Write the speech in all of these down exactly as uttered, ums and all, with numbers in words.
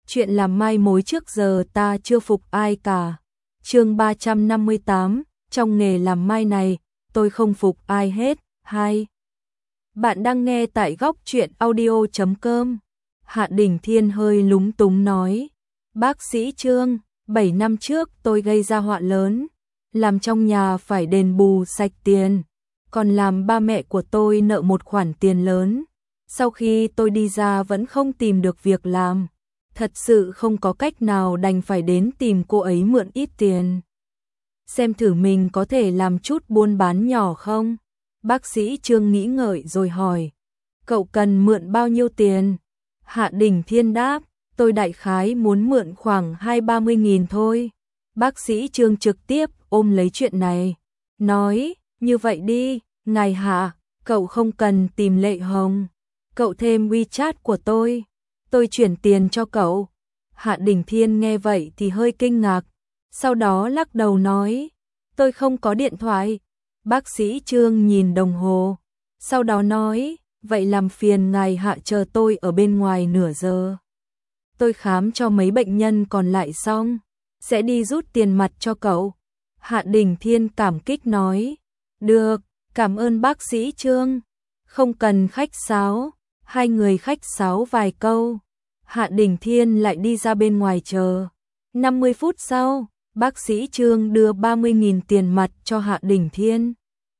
chuyện làm mai mối trước giờ ta chưa phục ai cả. Chương ba trăm năm mươi tám, trong nghề làm mai này, tôi không phục ai hết. Hai. Bạn đang nghe tại góc truyện audio chấm com. Hạ Đình Thiên hơi lúng túng nói, bác sĩ Trương, bảy năm trước tôi gây ra họa lớn, làm trong nhà phải đền bù sạch tiền, còn làm ba mẹ của tôi nợ một khoản tiền lớn. Sau khi tôi đi ra vẫn không tìm được việc làm, thật sự không có cách nào đành phải đến tìm cô ấy mượn ít tiền. Xem thử mình có thể làm chút buôn bán nhỏ không? Bác sĩ Trương nghĩ ngợi rồi hỏi, cậu cần mượn bao nhiêu tiền? Hạ Đình Thiên đáp, tôi đại khái muốn mượn khoảng hai ba mươi nghìn thôi. Bác sĩ Trương trực tiếp ôm lấy chuyện này, nói, như vậy đi, ngài Hạ, cậu không cần tìm Lệ Hồng, cậu thêm WeChat của tôi, tôi chuyển tiền cho cậu. Hạ Đình Thiên nghe vậy thì hơi kinh ngạc, sau đó lắc đầu nói, tôi không có điện thoại. Bác sĩ Trương nhìn đồng hồ, sau đó nói, vậy làm phiền ngài Hạ chờ tôi ở bên ngoài nửa giờ. Tôi khám cho mấy bệnh nhân còn lại xong, sẽ đi rút tiền mặt cho cậu. Hạ Đình Thiên cảm kích nói, được, cảm ơn bác sĩ Trương, không cần khách sáo. Hai người khách sáo vài câu, Hạ Đình Thiên lại đi ra bên ngoài chờ. năm mươi phút sau, bác sĩ Trương đưa ba mươi nghìn tiền mặt cho Hạ Đình Thiên.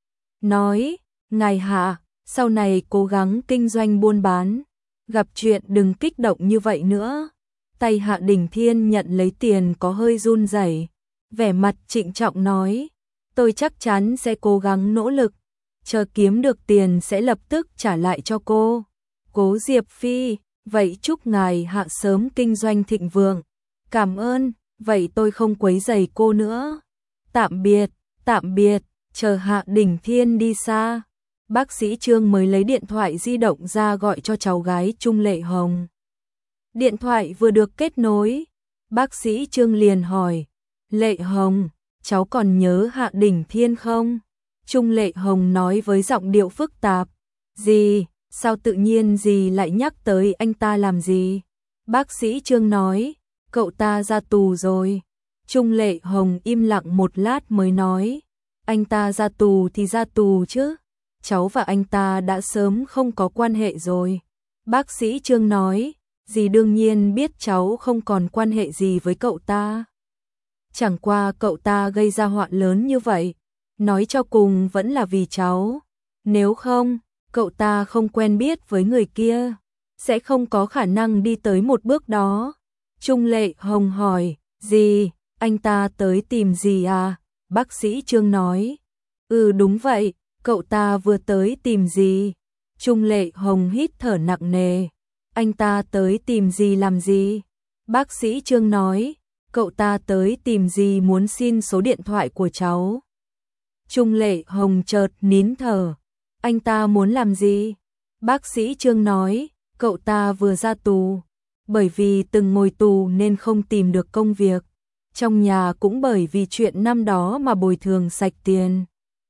Nói, ngài Hạ, sau này cố gắng kinh doanh buôn bán, gặp chuyện đừng kích động như vậy nữa. Tay Hạ Đình Thiên nhận lấy tiền có hơi run rẩy, vẻ mặt trịnh trọng nói, tôi chắc chắn sẽ cố gắng nỗ lực, chờ kiếm được tiền sẽ lập tức trả lại cho cô. Cố Diệp Phi, vậy chúc ngài Hạ sớm kinh doanh thịnh vượng. Cảm ơn, vậy tôi không quấy rầy cô nữa. Tạm biệt, tạm biệt. Chờ Hạ Đình Thiên đi xa, bác sĩ Trương mới lấy điện thoại di động ra gọi cho cháu gái Trung Lệ Hồng. Điện thoại vừa được kết nối, bác sĩ Trương liền hỏi, Lệ Hồng, cháu còn nhớ Hạ Đình Thiên không? Trung Lệ Hồng nói với giọng điệu phức tạp, gì, sao tự nhiên gì lại nhắc tới anh ta làm gì? Bác sĩ Trương nói, cậu ta ra tù rồi. Trung Lệ Hồng im lặng một lát mới nói, anh ta ra tù thì ra tù chứ, cháu và anh ta đã sớm không có quan hệ rồi. Bác sĩ Trương nói, dì đương nhiên biết cháu không còn quan hệ gì với cậu ta. Chẳng qua cậu ta gây ra họa lớn như vậy, nói cho cùng vẫn là vì cháu. Nếu không, cậu ta không quen biết với người kia, sẽ không có khả năng đi tới một bước đó. Trung Lệ Hồng hỏi, dì, anh ta tới tìm dì à? Bác sĩ Trương nói, ừ đúng vậy, cậu ta vừa tới tìm dì. Trung Lệ Hồng hít thở nặng nề, anh ta tới tìm dì làm gì? Bác sĩ Trương nói, cậu ta tới tìm dì muốn xin số điện thoại của cháu. Trung Lệ Hồng chợt nín thở, anh ta muốn làm gì? Bác sĩ Trương nói, cậu ta vừa ra tù, bởi vì từng ngồi tù nên không tìm được công việc. Trong nhà cũng bởi vì chuyện năm đó mà bồi thường sạch tiền.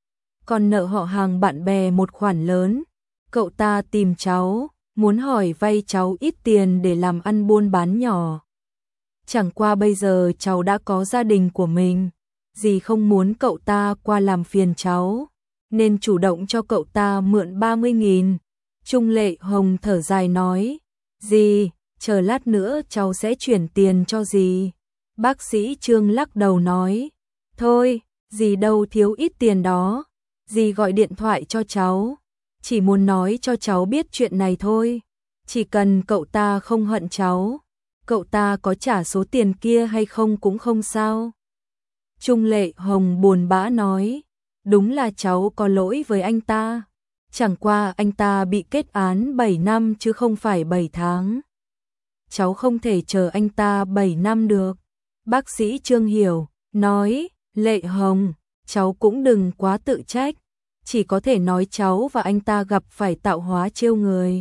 Còn nợ họ hàng bạn bè một khoản lớn. Cậu ta tìm cháu, muốn hỏi vay cháu ít tiền để làm ăn buôn bán nhỏ. Chẳng qua bây giờ cháu đã có gia đình của mình, dì không muốn cậu ta qua làm phiền cháu, nên chủ động cho cậu ta mượn ba mươi nghìn. Trung Lệ Hồng thở dài nói, dì, chờ lát nữa cháu sẽ chuyển tiền cho dì. Bác sĩ Trương lắc đầu nói, thôi, dì đâu thiếu ít tiền đó, dì gọi điện thoại cho cháu, chỉ muốn nói cho cháu biết chuyện này thôi, chỉ cần cậu ta không hận cháu, cậu ta có trả số tiền kia hay không cũng không sao. Trung Lệ Hồng buồn bã nói, đúng là cháu có lỗi với anh ta, chẳng qua anh ta bị kết án bảy năm chứ không phải bảy tháng. Cháu không thể chờ anh ta bảy năm được. Bác sĩ Trương hiểu, nói, Lệ Hồng, cháu cũng đừng quá tự trách, chỉ có thể nói cháu và anh ta gặp phải tạo hóa trêu người.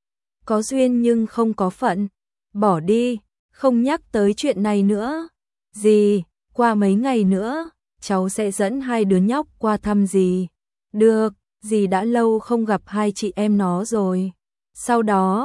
Có duyên nhưng không có phận, bỏ đi, không nhắc tới chuyện này nữa. Dì, qua mấy ngày nữa, cháu sẽ dẫn hai đứa nhóc qua thăm dì. Được, dì đã lâu không gặp hai chị em nó rồi. Sau đó,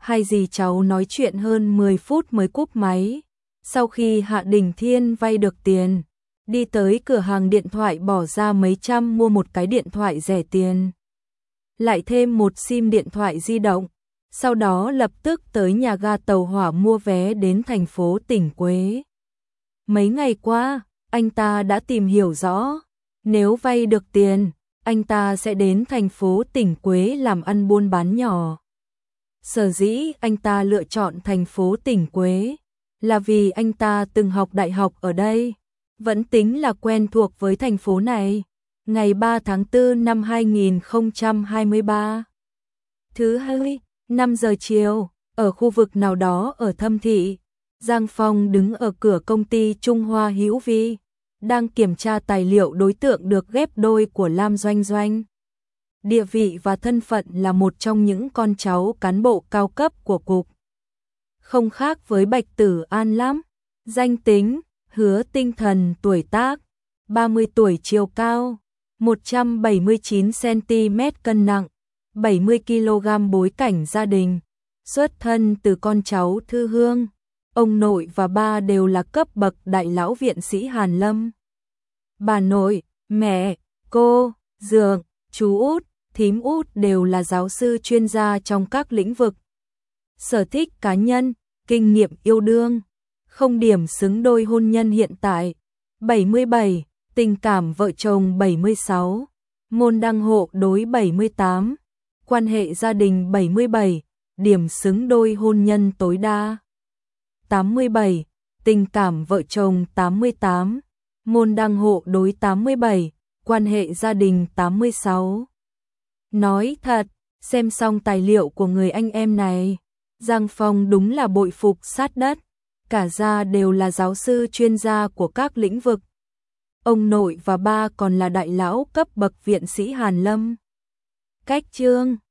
hai dì cháu nói chuyện hơn mười phút mới cúp máy. Sau khi Hạ Đình Thiên vay được tiền, đi tới cửa hàng điện thoại bỏ ra mấy trăm mua một cái điện thoại rẻ tiền, lại thêm một sim điện thoại di động. Sau đó lập tức tới nhà ga tàu hỏa mua vé đến thành phố Tỉnh Quế. Mấy ngày qua, anh ta đã tìm hiểu rõ, nếu vay được tiền, anh ta sẽ đến thành phố Tỉnh Quế làm ăn buôn bán nhỏ. Sở dĩ anh ta lựa chọn thành phố Tỉnh Quế là vì anh ta từng học đại học ở đây, vẫn tính là quen thuộc với thành phố này. Ngày ba tháng tư năm hai nghìn không trăm hai mươi ba, thứ hai, năm giờ chiều, ở khu vực nào đó ở Thâm Thị, Giang Phong đứng ở cửa công ty Trung Hoa Hữu Vi, đang kiểm tra tài liệu đối tượng được ghép đôi của Lam Doanh Doanh. Địa vị và thân phận là một trong những con cháu cán bộ cao cấp của cục. Không khác với Bạch Tử An lắm. Danh tính, Hứa Tinh Thần, tuổi tác, ba mươi tuổi, chiều cao, một trăm bảy mươi chín xăng ti mét, cân nặng, bảy mươi ki lô gam, bối cảnh gia đình, xuất thân từ con cháu thư hương. Ông nội và ba đều là cấp bậc đại lão viện sĩ Hàn Lâm. Bà nội, mẹ, cô, dượng, chú út, thím út đều là giáo sư chuyên gia trong các lĩnh vực. Sở thích cá nhân, kinh nghiệm yêu đương, không điểm xứng đôi hôn nhân hiện tại, bảy mươi bảy, tình cảm vợ chồng bảy mươi sáu, môn đăng hộ đối bảy mươi tám, quan hệ gia đình bảy mươi bảy, điểm xứng đôi hôn nhân tối đa tám mươi bảy, tình cảm vợ chồng tám mươi tám, môn đăng hộ đối tám mươi bảy, quan hệ gia đình tám mươi sáu. Nói thật, xem xong tài liệu của người anh em này, Giang Phong đúng là bội phục sát đất, cả gia đều là giáo sư chuyên gia của các lĩnh vực. Ông nội và ba còn là đại lão cấp bậc viện sĩ Hàn Lâm. Cách chương